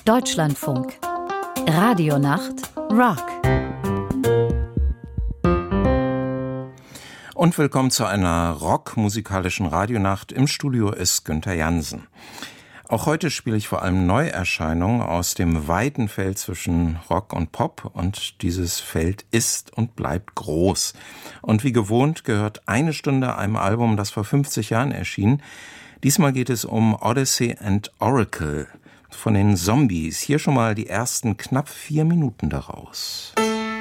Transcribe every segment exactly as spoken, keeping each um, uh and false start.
Deutschlandfunk. Radionacht Rock. Und willkommen zu einer rockmusikalischen Radionacht. Im Studio ist Günther Jansen. Auch heute spiele ich vor allem Neuerscheinungen aus dem weiten Feld zwischen Rock und Pop. Und dieses Feld ist und bleibt groß. Und wie gewohnt gehört eine Stunde einem Album, das vor fünfzig Jahren erschien. Diesmal geht es um Odyssey and Oracle von den Zombies. Hier schon mal die ersten knapp vier Minuten daraus.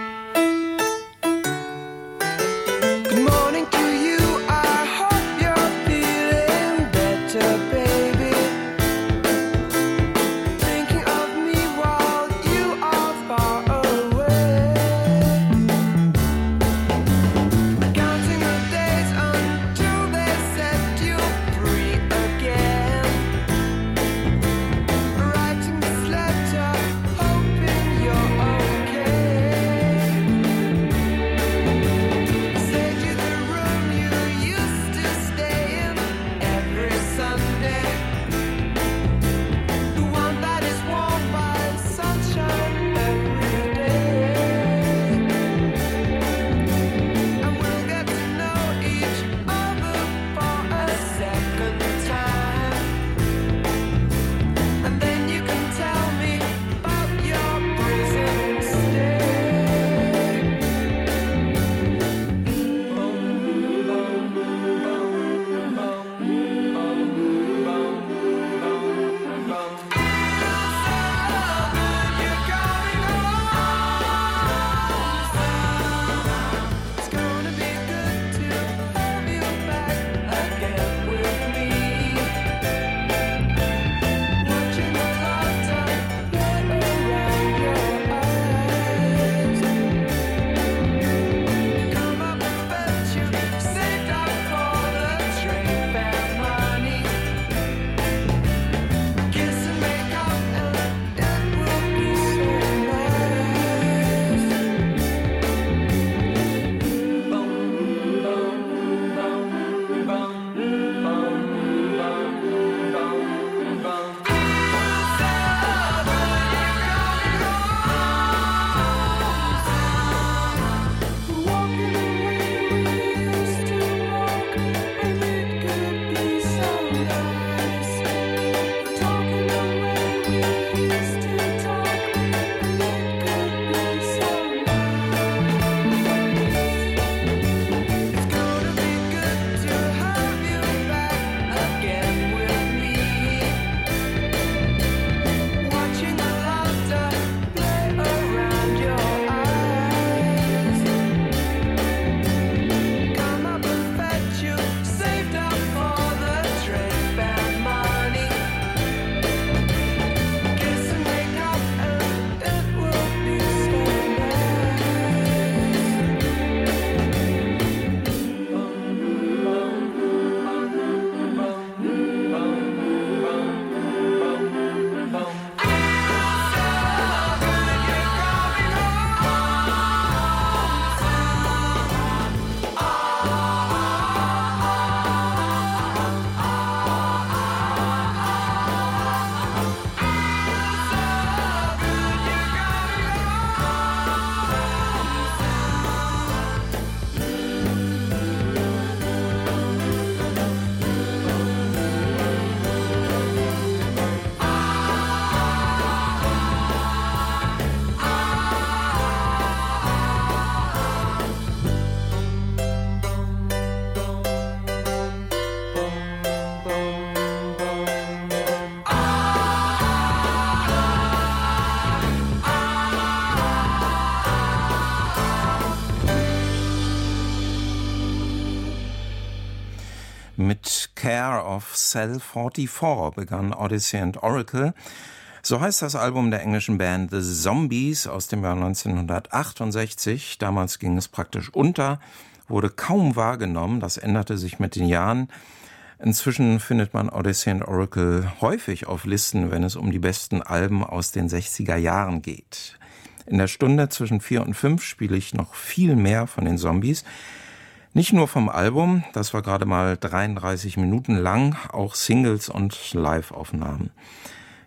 Mit Care of Cell vierundvierzig begann Odyssey and Oracle. So heißt das Album der englischen Band The Zombies aus dem Jahr neunzehnhundertachtundsechzig. Damals ging es praktisch unter, wurde kaum wahrgenommen. Das änderte sich mit den Jahren. Inzwischen findet man Odyssey and Oracle häufig auf Listen, wenn es um die besten Alben aus den sechziger Jahren geht. In der Stunde zwischen vier und fünf spiele ich noch viel mehr von den Zombies. Nicht nur vom Album, das war gerade mal dreiunddreißig Minuten lang, auch Singles und Live-Aufnahmen.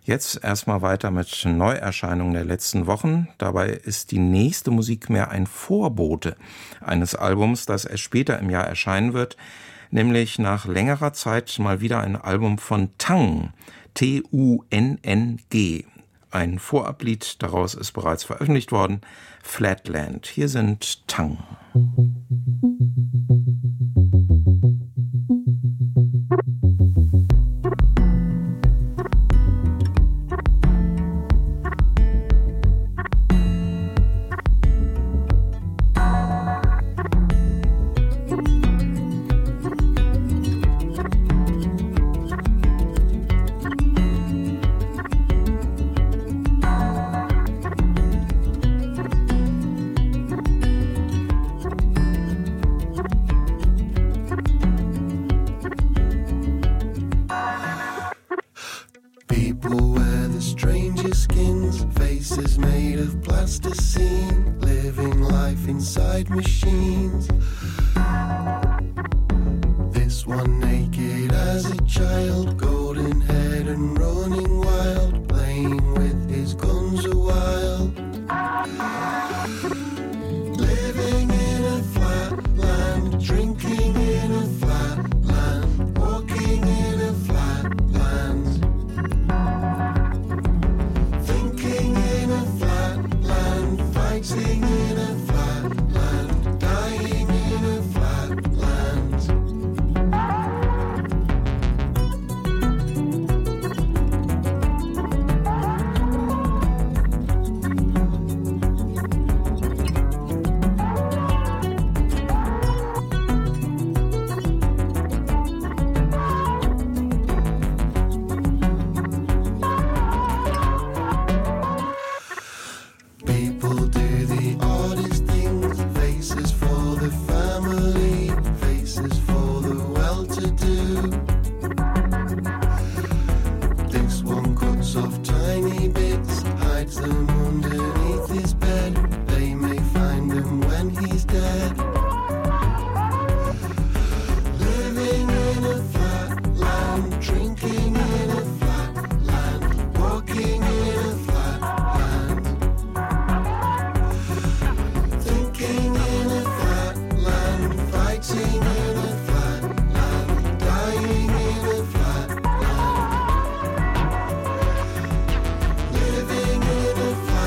Jetzt erstmal weiter mit Neuerscheinungen der letzten Wochen. Dabei ist die nächste Musik mehr ein Vorbote eines Albums, das erst später im Jahr erscheinen wird, nämlich nach längerer Zeit mal wieder ein Album von Tang, T U N N G. Ein Vorablied daraus ist bereits veröffentlicht worden, Flatland. Hier sind Tang. Machines. This one naked as a child, golden haired and running wild, playing with his guns a while. Living in a flat land, drinking in a flat land, walking in a flat land, thinking in a flat land, fighting in a flat land, dying in a flat land. People do the oddest things, faces for the family, faces for the well-to-do. This one cuts off tiny bits, hides them underneath his bed. They may find him when he's dead. Living in a flat land, drinking in a flat land, walking in a flat land, thinking in a flat land, fighting in a flat land, dying in a flat land, living in a flat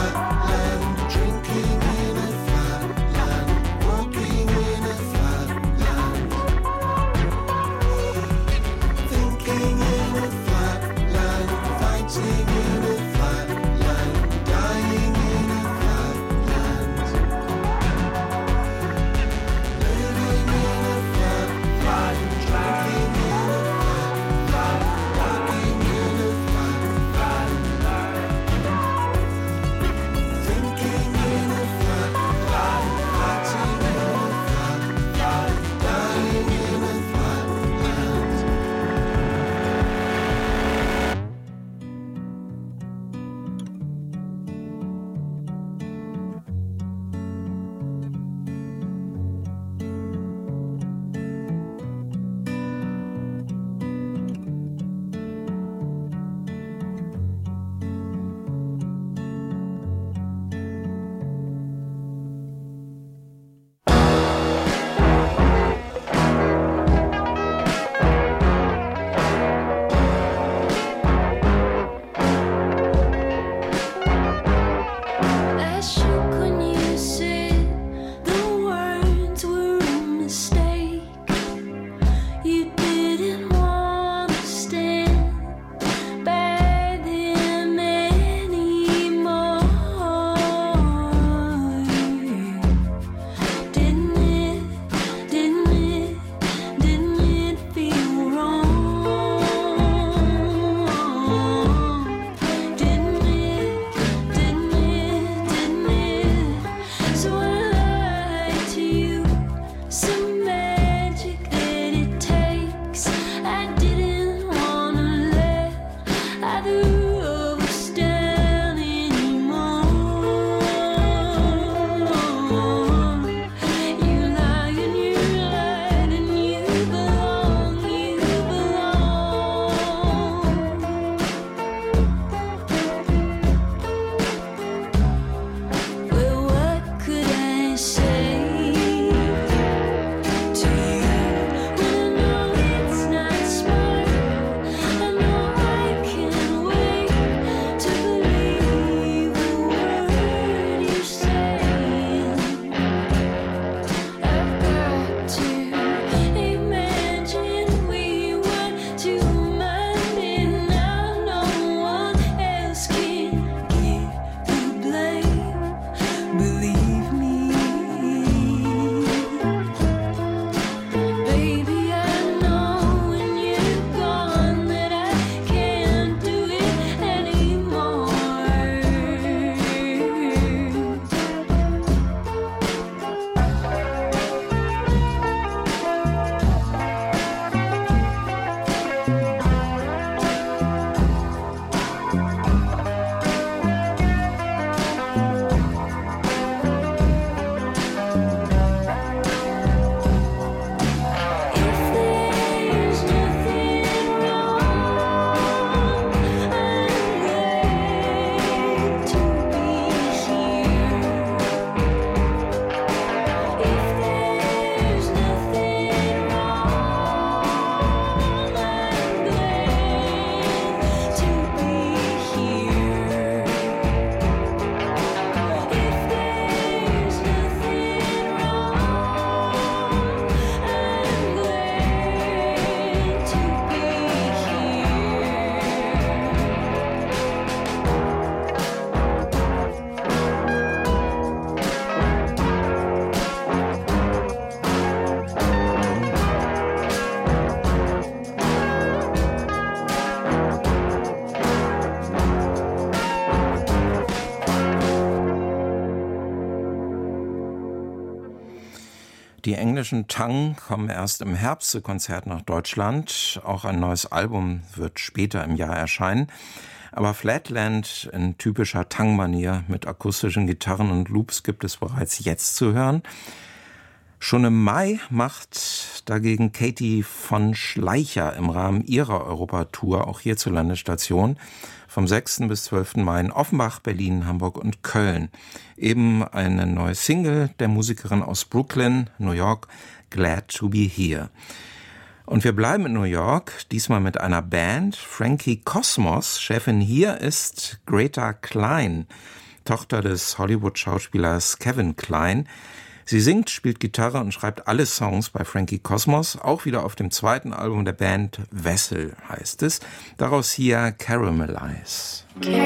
Die englischen Tongue kommen erst im Herbst zu Konzerten nach Deutschland. Auch ein neues Album wird später im Jahr erscheinen. Aber Flatland in typischer Tongue-Manier mit akustischen Gitarren und Loops gibt es bereits jetzt zu hören. Schon im Mai macht dagegen Katie von Schleicher im Rahmen ihrer Europatour auch hierzulande Station. Vom sechsten bis zwölften Mai in Offenbach, Berlin, Hamburg und Köln. Eben eine neue Single der Musikerin aus Brooklyn, New York, Glad to be here. Und wir bleiben in New York, diesmal mit einer Band, Frankie Cosmos. Chefin hier ist Greta Klein, Tochter des Hollywood-Schauspielers Kevin Klein. Sie singt, spielt Gitarre und schreibt alle Songs bei Frankie Cosmos, auch wieder auf dem zweiten Album der Band, Vessel heißt es. Daraus hier Caramelize.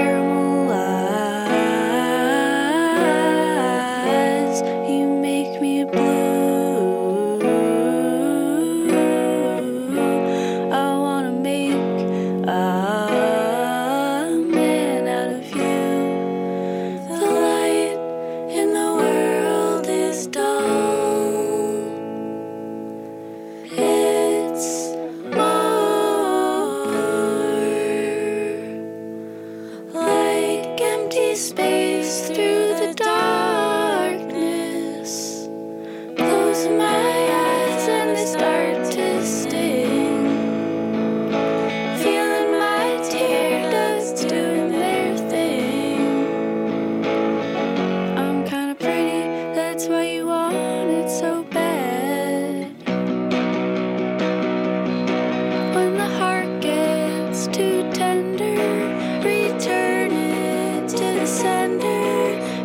Caramelize, you make me blue. I wanna make a man out of you. The light in the world is dull. It's more like empty space through the darkness. Close my eyes and they start to sting. Feeling my tear ducts doing their thing. I'm kinda pretty, that's why you want it so bad. When the heart gets too tender, return it to the sender.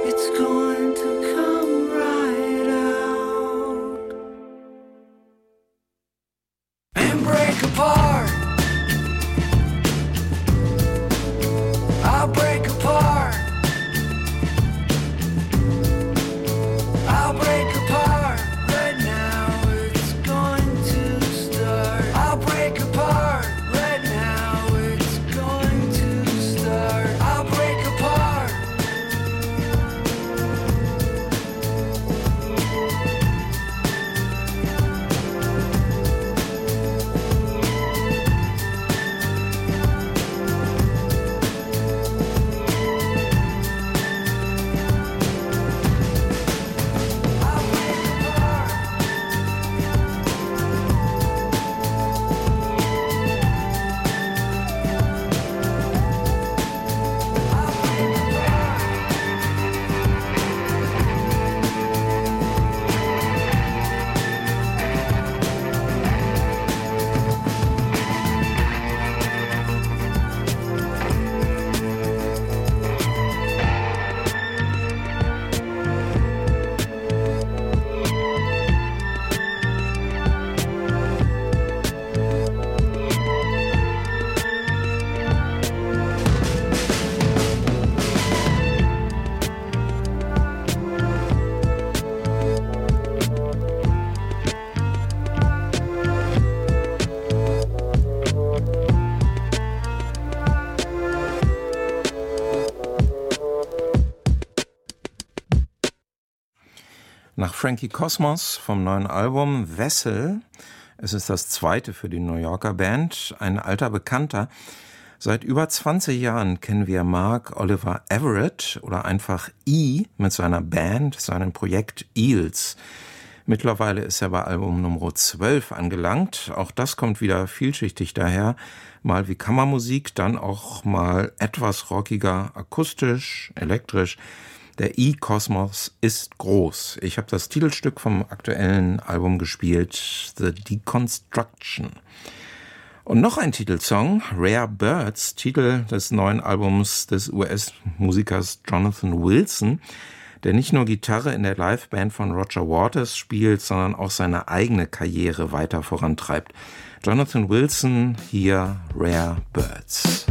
it's going to come right out and break apart. I'll break apart. I'll break apart right now. It's going to start. I'll break apart right now. It's going to start. I'll break apart. Nach Frankie Cosmos vom neuen Album Vessel, es ist das zweite für die New Yorker Band, ein alter Bekannter. Seit über zwanzig Jahren kennen wir Mark Oliver Everett oder einfach E mit seiner Band, seinem Projekt Eels. Mittlerweile ist er bei Album Nummer zwölf angelangt. Auch das kommt wieder vielschichtig daher. Mal wie Kammermusik, dann auch mal etwas rockiger, akustisch, elektrisch. Der E-Kosmos ist groß. Ich habe das Titelstück vom aktuellen Album gespielt, The Deconstruction. Und noch ein Titelsong, Rare Birds, Titel des neuen Albums des U S-Musikers Jonathan Wilson, der nicht nur Gitarre in der Liveband von Roger Waters spielt, sondern auch seine eigene Karriere weiter vorantreibt. Jonathan Wilson, hier Rare Birds.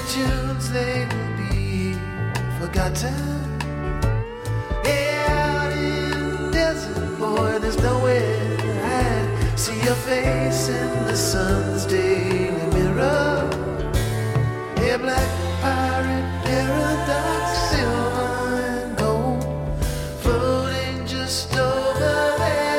tunes, they will be forgotten. Out in the desert, boy, there's nowhere to hide. See your face in the sun's daily mirror. Hey, black pirate, paradox, silver and gold, floating just over there.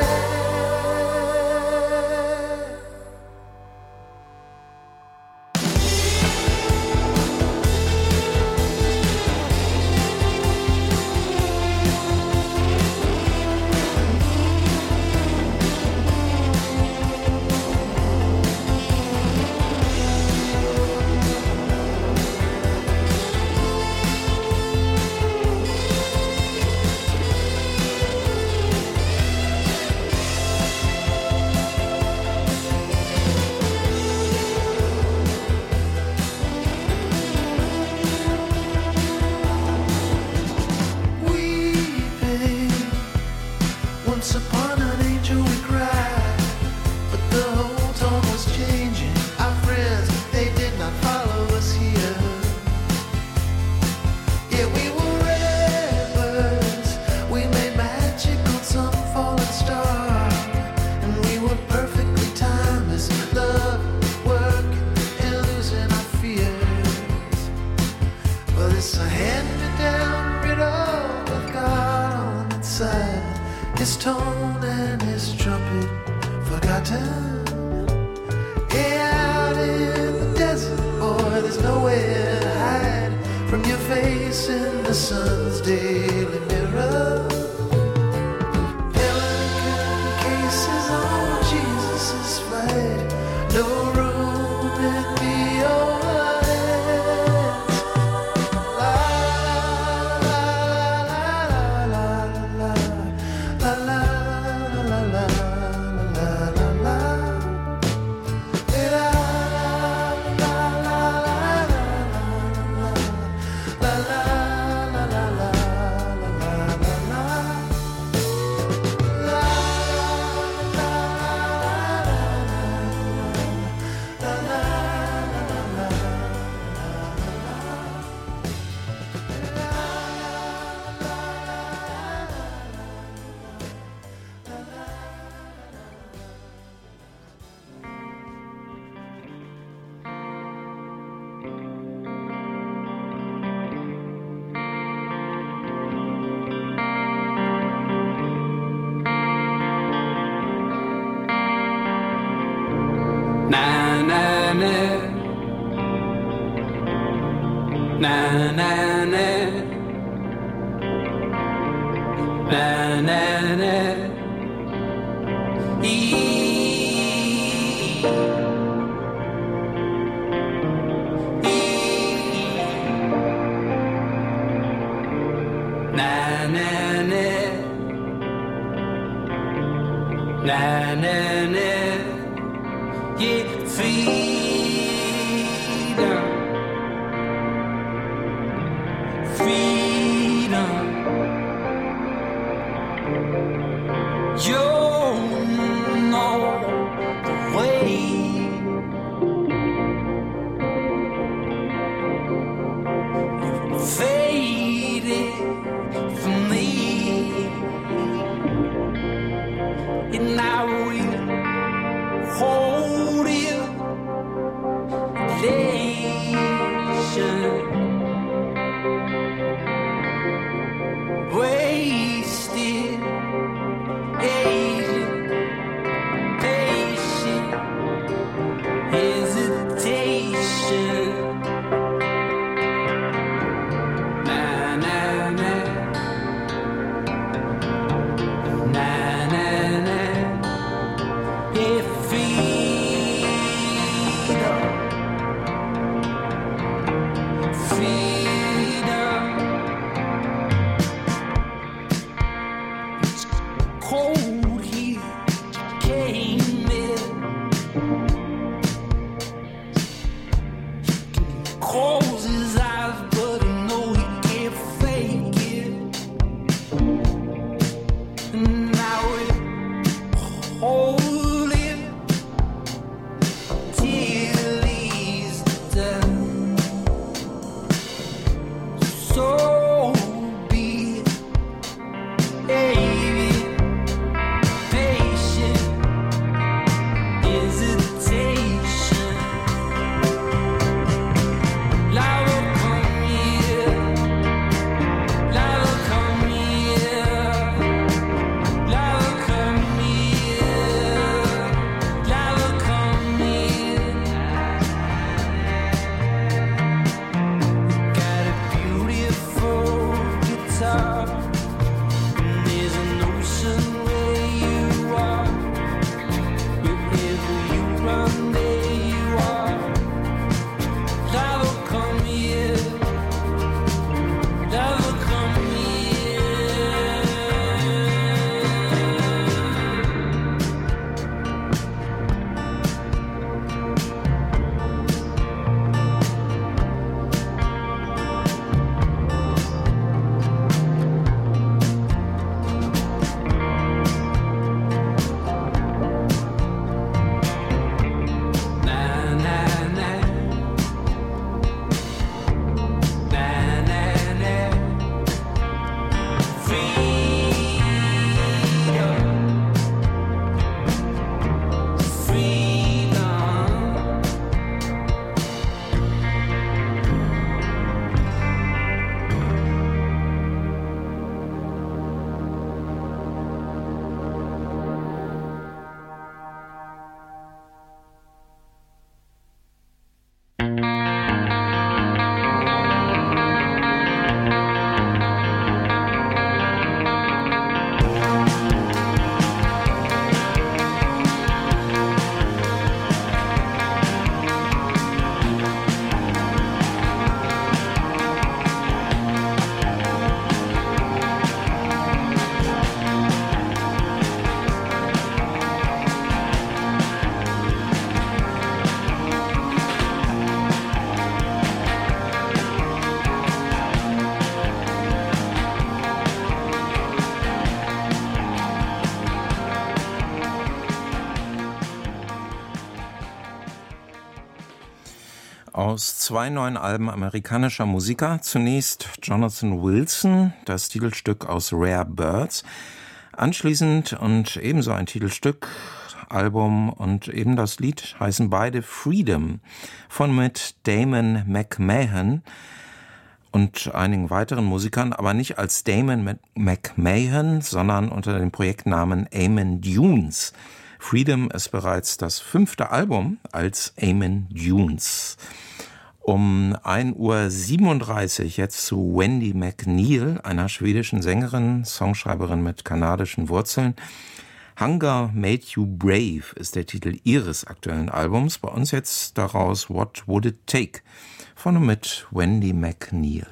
aus zwei neuen Alben amerikanischer Musiker. Zunächst Jonathan Wilson, das Titelstück aus Rare Birds. Anschließend und ebenso ein Titelstück, Album und eben das Lied heißen beide Freedom von mit Damon McMahon und einigen weiteren Musikern, aber nicht als Damon McMahon, sondern unter dem Projektnamen Amon Dunes. Freedom ist bereits das fünfte Album als Amon Dunes. Um ein Uhr siebenunddreißig jetzt zu Wendy McNeil, einer schwedischen Sängerin, Songschreiberin mit kanadischen Wurzeln. Hunger Made You Brave ist der Titel ihres aktuellen Albums. Bei uns jetzt daraus What Would It Take? Von und mit Wendy McNeil.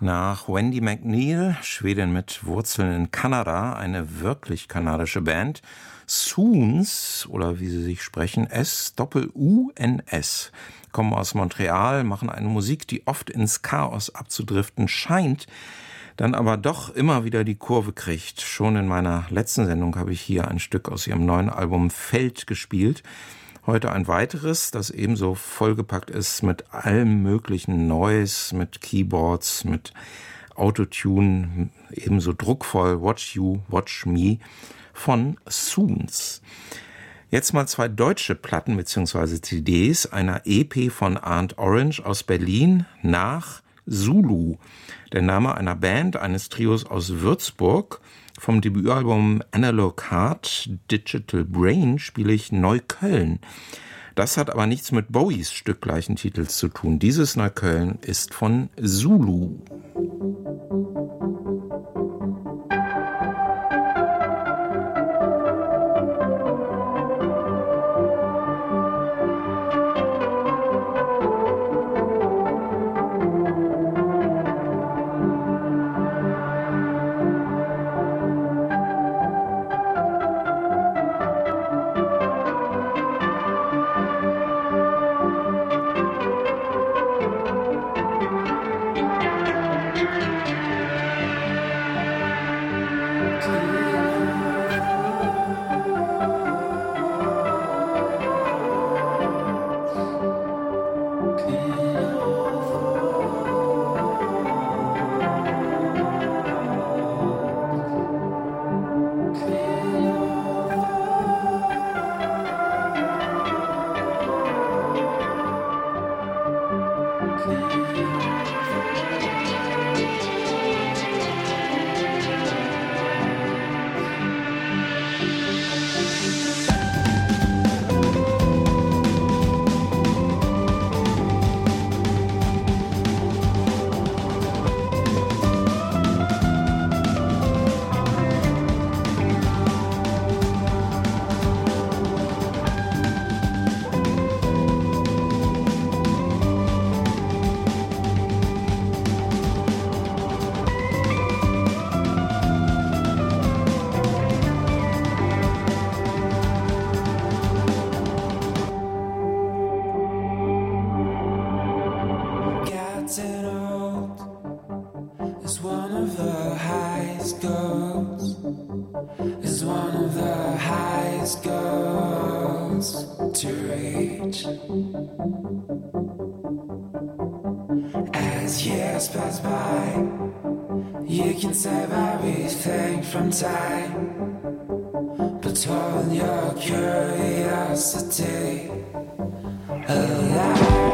Nach Wendy McNeil, Schwedin mit Wurzeln in Kanada, eine wirklich kanadische Band. Soons, oder wie sie sich sprechen, S-U N S, kommen aus Montreal, machen eine Musik, die oft ins Chaos abzudriften scheint, dann aber doch immer wieder die Kurve kriegt. Schon in meiner letzten Sendung habe ich hier ein Stück aus ihrem neuen Album Feld gespielt. Heute ein weiteres, das ebenso vollgepackt ist mit allem möglichen Noise, mit Keyboards, mit Autotune, ebenso druckvoll, Watch You, Watch Me von Soons. Jetzt mal zwei deutsche Platten bzw. C Ds einer E P von Arndt Orange aus Berlin nach Zulu, der Name einer Band, eines Trios aus Würzburg. Vom Debütalbum Analog Heart, Digital Brain spiele ich Neukölln. Das hat aber nichts mit Bowies Stück gleichen Titels zu tun. Dieses Neukölln ist von Zulu. As years pass by, you can save everything from time, but hold your curiosity alive.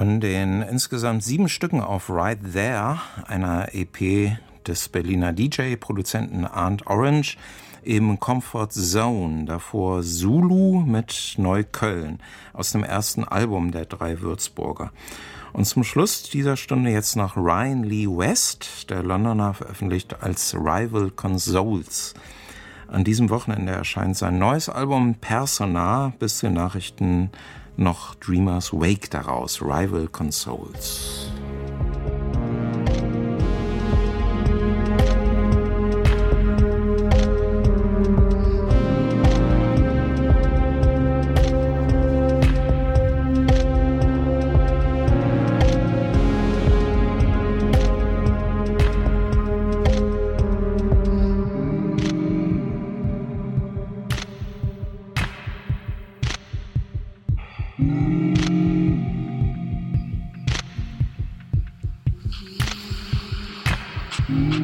Von den insgesamt sieben Stücken auf Right There, einer E P des Berliner D J-Produzenten Arndt Orange, eben Comfort Zone, davor Zulu mit Neukölln aus dem ersten Album der drei Würzburger. Und zum Schluss dieser Stunde jetzt noch Ryan Lee West, der Londoner, veröffentlicht als Rival Consoles. An diesem Wochenende erscheint sein neues Album Persona, bis zu den Nachrichten noch Dreamers Wake daraus, Rival Consoles. Mm-hmm.